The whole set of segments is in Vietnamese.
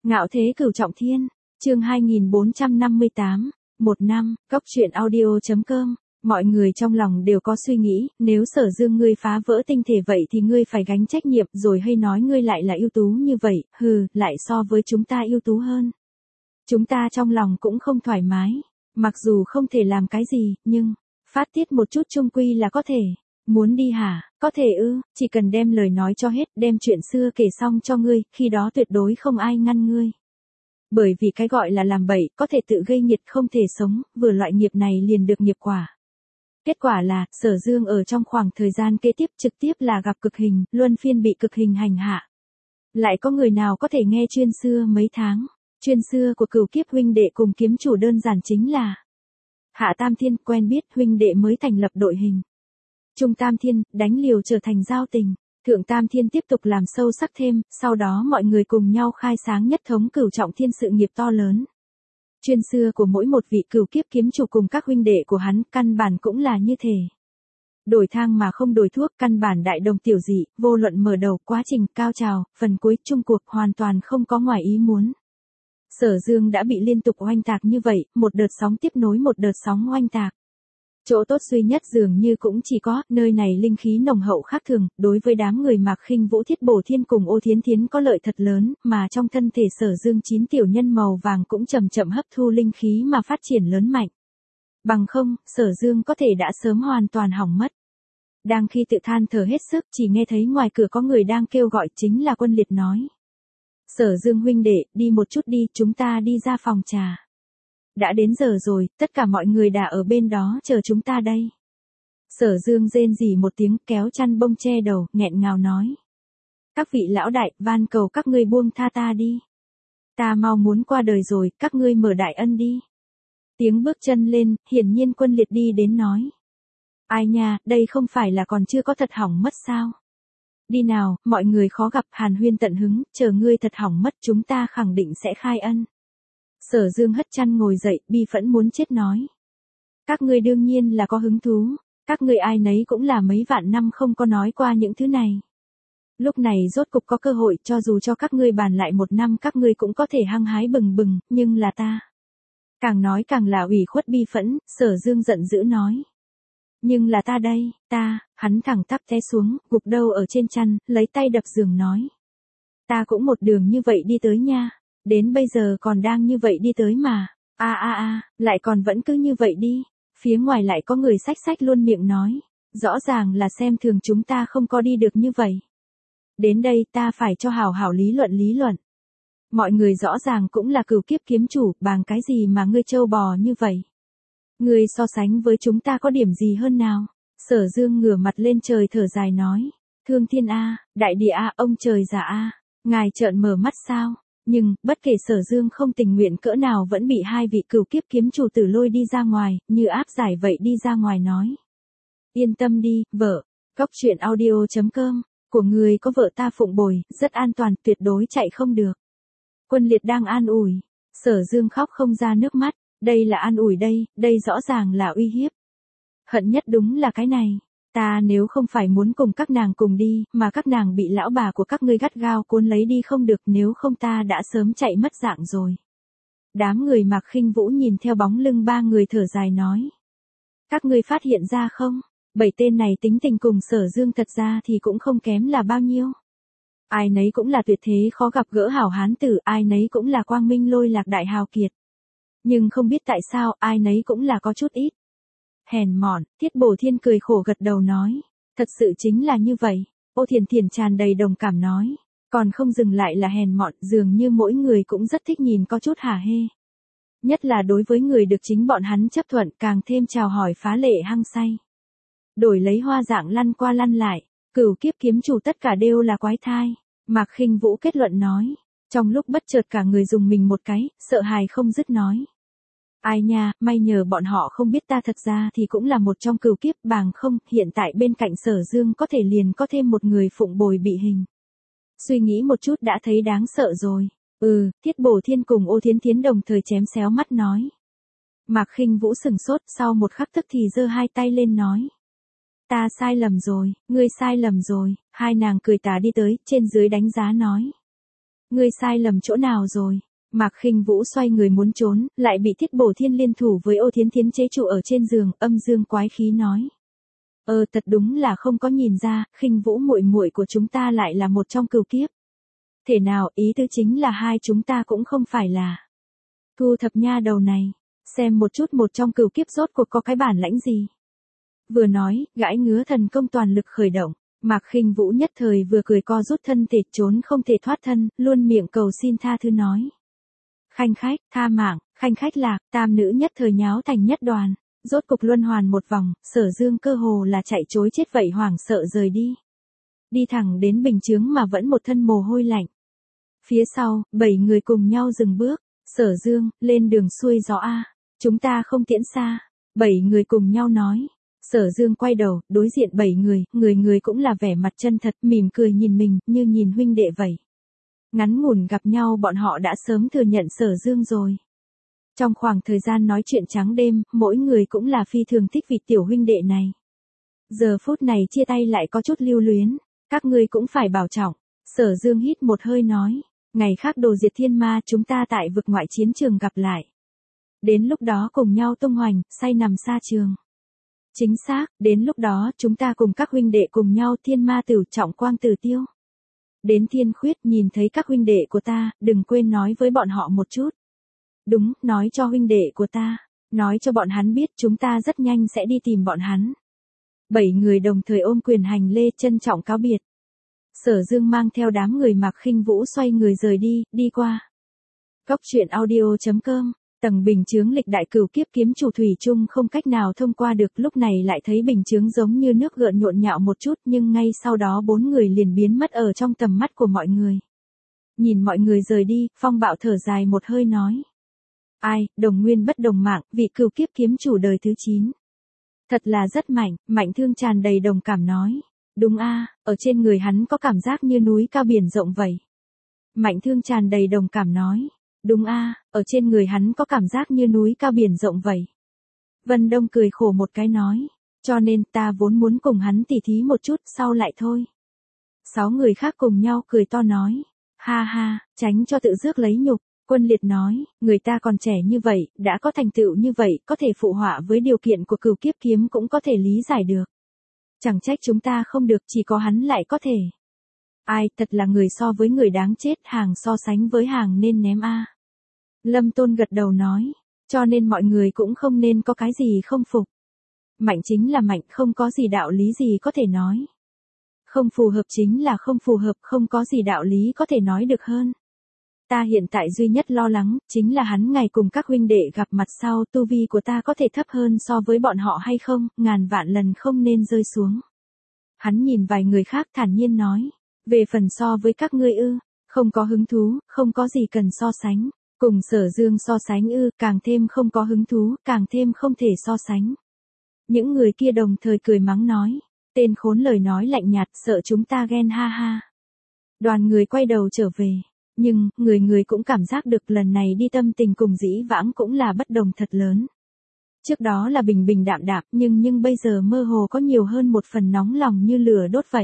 Ngạo thế cửu trọng thiên, chương 2458, một năm, cốc truyện audio.com. Mọi người trong lòng đều có suy nghĩ, nếu Sở Dương ngươi phá vỡ tinh thể vậy thì ngươi phải gánh trách nhiệm, rồi hay nói ngươi lại là ưu tú như vậy, lại so với chúng ta ưu tú hơn. Chúng ta trong lòng cũng không thoải mái, mặc dù không thể làm cái gì, nhưng phát tiết một chút chung quy là có thể. Muốn đi hả? Có thể ư, chỉ cần đem lời nói cho hết, đem chuyện xưa kể xong cho ngươi, khi đó tuyệt đối không ai ngăn ngươi. Bởi vì cái gọi là làm bậy, có thể tự gây nghiệt không thể sống, vừa loại nghiệp này liền được nghiệp quả. Kết quả là, Sở Dương ở trong khoảng thời gian kế tiếp trực tiếp là gặp cực hình, luân phiên bị cực hình hành hạ. Lại có người nào có thể nghe chuyên xưa mấy tháng? Chuyên xưa của cửu kiếp huynh đệ cùng kiếm chủ đơn giản chính là Hạ Tam Thiên quen biết huynh đệ mới thành lập đội hình. Trung Tam Thiên, đánh liều trở thành giao tình. Thượng Tam Thiên tiếp tục làm sâu sắc thêm, sau đó mọi người cùng nhau khai sáng nhất thống cửu trọng thiên sự nghiệp to lớn. Chuyên xưa của mỗi một vị cửu kiếp kiếm chủ cùng các huynh đệ của hắn, căn bản cũng là như thế. Đổi thang mà không đổi thuốc, căn bản đại đồng tiểu dị, vô luận mở đầu, quá trình, cao trào, phần cuối, chung cuộc, hoàn toàn không có ngoài ý muốn. Sở Dương đã bị liên tục oanh tạc như vậy, một đợt sóng tiếp nối một đợt sóng oanh tạc. Chỗ tốt duy nhất dường như cũng chỉ có, nơi này linh khí nồng hậu khác thường, đối với đám người Mạc Khinh Vũ Thiết Bổ Thiên cùng Ô Thiến Thiến có lợi thật lớn, mà trong thân thể Sở Dương 9 tiểu nhân màu vàng cũng chậm chậm hấp thu linh khí mà phát triển lớn mạnh. Bằng không, Sở Dương có thể đã sớm hoàn toàn hỏng mất. Đang khi tự than thở hết sức, chỉ nghe thấy ngoài cửa có người đang kêu gọi, chính là Quân Liệt nói. Sở Dương huynh đệ, đi một chút đi, chúng ta đi ra phòng trà. Đã đến giờ rồi, tất cả mọi người đã ở bên đó chờ chúng ta đây. Sở Dương rên rỉ một tiếng, kéo chăn bông che đầu, nghẹn ngào nói. Các vị lão đại, van cầu các ngươi buông tha ta đi. Ta mau muốn qua đời rồi, các ngươi mở đại ân đi. Tiếng bước chân lên, hiển nhiên Quân Liệt đi đến nói. Ai nha, đây không phải là còn chưa có thật hỏng mất sao? Đi nào, mọi người khó gặp, hàn huyên tận hứng, chờ ngươi thật hỏng mất chúng ta khẳng định sẽ khai ân. Sở Dương hất chăn ngồi dậy, bi phẫn muốn chết nói. Các ngươi đương nhiên là có hứng thú, các ngươi ai nấy cũng là mấy vạn năm không có nói qua những thứ này. Lúc này rốt cục có cơ hội, cho dù cho các ngươi bàn lại một năm các ngươi cũng có thể hăng hái bừng bừng, nhưng là ta. Càng nói càng là ủy khuất bi phẫn, Sở Dương giận dữ nói. Nhưng là ta đây, hắn thẳng tắp té xuống, gục đầu ở trên chăn, lấy tay đập giường nói. Ta cũng một đường như vậy đi tới nha. Đến bây giờ còn đang như vậy đi tới mà. Lại còn vẫn cứ như vậy đi. Phía ngoài lại có người xách xách luôn miệng nói. Rõ ràng là xem thường chúng ta không có đi được như vậy. Đến đây ta phải cho hảo hảo lý luận. Mọi người rõ ràng cũng là cửu kiếp kiếm chủ, bằng cái gì mà ngươi trâu bò như vậy? Ngươi so sánh với chúng ta có điểm gì hơn nào? Sở Dương ngửa mặt lên trời thở dài nói. Thương thiên a, đại địa a, ông trời già a, ngài trợn mở mắt sao? Nhưng, bất kể Sở Dương không tình nguyện cỡ nào vẫn bị hai vị cửu kiếp kiếm chủ tử lôi đi ra ngoài, như áp giải vậy đi ra ngoài nói. Yên tâm đi, vợ, cốc truyện audio.com, của người có vợ ta phụng bồi, rất an toàn, tuyệt đối chạy không được. Quân Liệt đang an ủi, Sở Dương khóc không ra nước mắt, đây là an ủi đây rõ ràng là uy hiếp. Hận nhất đúng là cái này. Ta nếu không phải muốn cùng các nàng cùng đi, mà các nàng bị lão bà của các ngươi gắt gao cuốn lấy đi không được, nếu không ta đã sớm chạy mất dạng rồi. Đám người Mạc Khinh Vũ nhìn theo bóng lưng ba người thở dài nói. Các ngươi phát hiện ra không? 7 tên này tính tình cùng Sở Dương thật ra thì cũng không kém là bao nhiêu. Ai nấy cũng là tuyệt thế khó gặp gỡ hảo hán tử, ai nấy cũng là quang minh lôi lạc đại hào kiệt. Nhưng không biết tại sao, ai nấy cũng là có chút ít hèn mọn. Thiết Bổ Thiên cười khổ gật đầu nói. Thật sự chính là như vậy. Ô Thiền Thiền tràn đầy đồng cảm nói. Còn không dừng lại là hèn mọn, dường như mỗi người cũng rất thích nhìn có chút hả hê. Nhất là đối với người được chính bọn hắn chấp thuận, càng thêm chào hỏi phá lệ hăng say. Đổi lấy hoa dạng lăn qua lăn lại, cửu kiếp kiếm chủ tất cả đều là quái thai. Mạc Khinh Vũ kết luận nói. Trong lúc bất chợt cả người dùng mình một cái, sợ hãi không dứt nói. Ai nha, may nhờ bọn họ không biết ta thật ra thì cũng là một trong cửu kiếp, bằng không, hiện tại bên cạnh Sở Dương có thể liền có thêm một người phụng bồi bị hình. Suy nghĩ một chút đã thấy đáng sợ rồi. Thiết Bổ Thiên cùng Ô Thiến Thiến đồng thời chém xéo mắt nói. Mạc Khinh Vũ sừng sốt, sau một khắc tức thì giơ hai tay lên nói. Ta sai lầm rồi, ngươi sai lầm rồi, hai nàng cười tà đi tới, trên dưới đánh giá nói. Ngươi sai lầm chỗ nào rồi? Mạc Khinh Vũ xoay người muốn trốn, lại bị Thiết Bổ Thiên liên thủ với Ô Thiến Thiến chế trụ ở trên giường, âm dương quái khí nói. Thật đúng là không có nhìn ra, Khinh Vũ muội muội của chúng ta lại là một trong cửu kiếp. Thể nào, ý tứ chính là hai chúng ta cũng không phải là. Thu thập nha đầu này, xem một chút một trong cửu kiếp rốt cuộc có cái bản lãnh gì. Vừa nói, gãi ngứa thần công toàn lực khởi động, Mạc Khinh Vũ nhất thời vừa cười co rút thân thể trốn không thể thoát thân, luôn miệng cầu xin tha thứ nói. Khanh khách, tha mạng, khanh khách lạc, tam nữ nhất thời nháo thành nhất đoàn, rốt cục luân hoàn một vòng, Sở Dương cơ hồ là chạy trối chết vậy hoảng sợ rời đi. Đi thẳng đến bình chướng mà vẫn một thân mồ hôi lạnh. Phía sau, 7 người cùng nhau dừng bước, Sở Dương, lên đường xuôi gió a, chúng ta không tiễn xa, 7 người cùng nhau nói. Sở Dương quay đầu, đối diện 7 người, người người cũng là vẻ mặt chân thật, mỉm cười nhìn mình, như nhìn huynh đệ vậy. Ngắn ngủn gặp nhau bọn họ đã sớm thừa nhận Sở Dương rồi. Trong khoảng thời gian nói chuyện trắng đêm, mỗi người cũng là phi thường thích vị tiểu huynh đệ này. Giờ phút này chia tay lại có chút lưu luyến, các ngươi cũng phải bảo trọng. Sở Dương hít một hơi nói, ngày khác đồ diệt thiên ma chúng ta tại vực ngoại chiến trường gặp lại. Đến lúc đó cùng nhau tung hoành, say nằm xa trường. Chính xác, đến lúc đó chúng ta cùng các huynh đệ cùng nhau thiên ma tử trọng quang tử tiêu. Đến thiên khuyết nhìn thấy các huynh đệ của ta, đừng quên nói với bọn họ một chút. Đúng, nói cho huynh đệ của ta, nói cho bọn hắn biết chúng ta rất nhanh sẽ đi tìm bọn hắn. 7 người đồng thời ôm quyền hành lễ trân trọng cáo biệt. Sở Dương mang theo đám người Mạc Khinh Vũ xoay người rời đi, đi qua. Góc truyện audio.com, tầng bình chướng lịch đại cửu kiếp kiếm chủ thủy chung không cách nào thông qua được, lúc này lại thấy bình chướng giống như nước gợn nhộn nhạo một chút, nhưng ngay sau đó 4 người liền biến mất ở trong tầm mắt của mọi người. Nhìn mọi người rời đi, Phong Bạo thở dài một hơi nói. Ai, đồng nguyên bất đồng mạng, vị cửu kiếp kiếm chủ đời thứ 9. Thật là rất mạnh, Mạnh Thương tràn đầy đồng cảm nói. Đúng a, ở trên người hắn có cảm giác như núi cao biển rộng vậy. Mạnh Thương tràn đầy đồng cảm nói. Đúng a, ở trên người hắn có cảm giác như núi cao biển rộng vậy. Vân Đông cười khổ một cái nói. Cho nên ta vốn muốn cùng hắn tỉ thí một chút sau lại thôi. 6 người khác cùng nhau cười to nói. Ha ha, tránh cho tự rước lấy nhục. Quân Liệt nói, người ta còn trẻ như vậy, đã có thành tựu như vậy, có thể phụ họa với điều kiện của cửu kiếp kiếm cũng có thể lý giải được. Chẳng trách chúng ta không được, chỉ có hắn lại có thể. Ai, thật là người so với người đáng chết, hàng so sánh với hàng nên ném a. Lâm Tôn gật đầu nói, cho nên mọi người cũng không nên có cái gì không phục. Mạnh chính là mạnh, không có gì đạo lý gì có thể nói. Không phù hợp chính là không phù hợp, không có gì đạo lý có thể nói được hơn. Ta hiện tại duy nhất lo lắng, chính là hắn ngày cùng các huynh đệ gặp mặt sau, tu vi của ta có thể thấp hơn so với bọn họ hay không, ngàn vạn lần không nên rơi xuống. Hắn nhìn vài người khác thản nhiên nói, về phần so với các ngươi ư, không có hứng thú, không có gì cần so sánh, cùng Sở Dương so sánh ư, càng thêm không có hứng thú, càng thêm không thể so sánh. Những người kia đồng thời cười mắng nói, tên khốn lời nói lạnh nhạt, sợ chúng ta ghen ha ha. Đoàn người quay đầu trở về. Nhưng, người người cũng cảm giác được lần này đi tâm tình cùng dĩ vãng cũng là bất đồng thật lớn. Trước đó là bình bình đạm đạm, nhưng bây giờ mơ hồ có nhiều hơn một phần nóng lòng như lửa đốt vậy.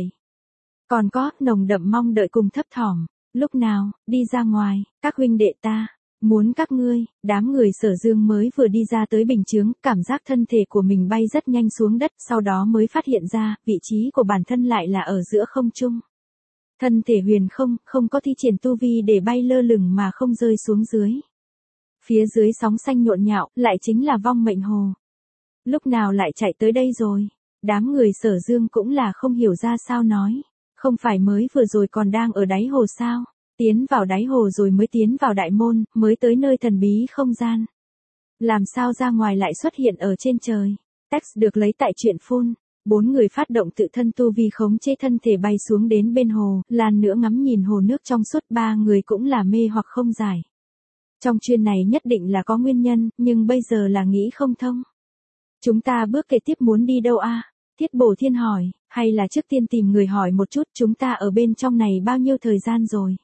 Còn có, nồng đậm mong đợi cùng thấp thỏm. Lúc nào, đi ra ngoài, các huynh đệ ta, muốn các ngươi, đám người Sở Dương mới vừa đi ra tới bình chướng, cảm giác thân thể của mình bay rất nhanh xuống đất, sau đó mới phát hiện ra, vị trí của bản thân lại là ở giữa không trung. Thân thể huyền không, không có thi triển tu vi để bay lơ lửng mà không rơi xuống dưới. Phía dưới sóng xanh nhộn nhạo, lại chính là vong mệnh hồ. Lúc nào lại chạy tới đây rồi? Đám người Sở Dương cũng là không hiểu ra sao nói. Không phải mới vừa rồi còn đang ở đáy hồ sao? Tiến vào đáy hồ rồi mới tiến vào đại môn, mới tới nơi thần bí không gian. Làm sao ra ngoài lại xuất hiện ở trên trời? Text được lấy tại truyện phun. 4 người phát động tự thân tu vi khống chế thân thể bay xuống đến bên hồ, lần nữa ngắm nhìn hồ nước trong suốt, 3 người cũng là mê hoặc không giải. Trong chuyên này nhất định là có nguyên nhân, nhưng bây giờ là nghĩ không thông. Chúng ta bước kế tiếp muốn đi đâu a? Thiết Bổ Thiên hỏi, hay là trước tiên tìm người hỏi một chút chúng ta ở bên trong này bao nhiêu thời gian rồi?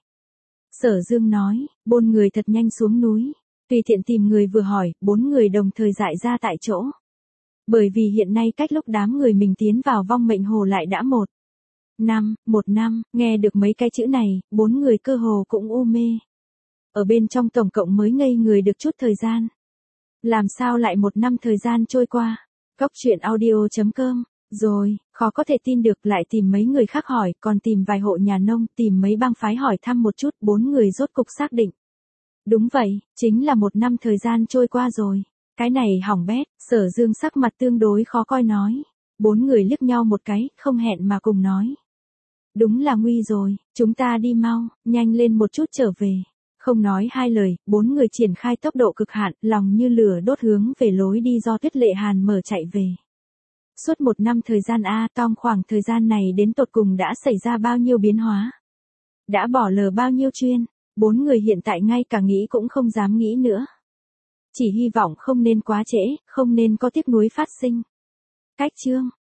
Sở Dương nói, 4 người thật nhanh xuống núi. Tùy tiện tìm người vừa hỏi, 4 người đồng thời dại ra tại chỗ. Bởi vì hiện nay cách lúc đám người mình tiến vào vong mệnh hồ lại đã một năm, nghe được mấy cái chữ này, bốn người cơ hồ cũng u mê. Ở bên trong tổng cộng mới ngây người được chút thời gian. Làm sao lại một năm thời gian trôi qua? Cóc truyện audio.com. Rồi, khó có thể tin được, lại tìm mấy người khác hỏi, còn tìm vài hộ nhà nông, tìm mấy bang phái hỏi thăm một chút, bốn người rốt cục xác định. Đúng vậy, chính là một năm thời gian trôi qua rồi. Cái này hỏng bét, Sở Dương sắc mặt tương đối khó coi nói. Bốn người liếc nhau một cái, không hẹn mà cùng nói. Đúng là nguy rồi, chúng ta đi mau, nhanh lên một chút trở về. Không nói hai lời, bốn người triển khai tốc độ cực hạn, lòng như lửa đốt hướng về lối đi do Tuyết Lệ Hàn mở chạy về. Suốt một năm thời gian trong khoảng thời gian này đến tột cùng đã xảy ra bao nhiêu biến hóa. Đã bỏ lờ bao nhiêu chuyên, bốn người hiện tại ngay cả nghĩ cũng không dám nghĩ nữa. Chỉ hy vọng không nên quá trễ, không nên có tiếc nuối phát sinh. Cách chương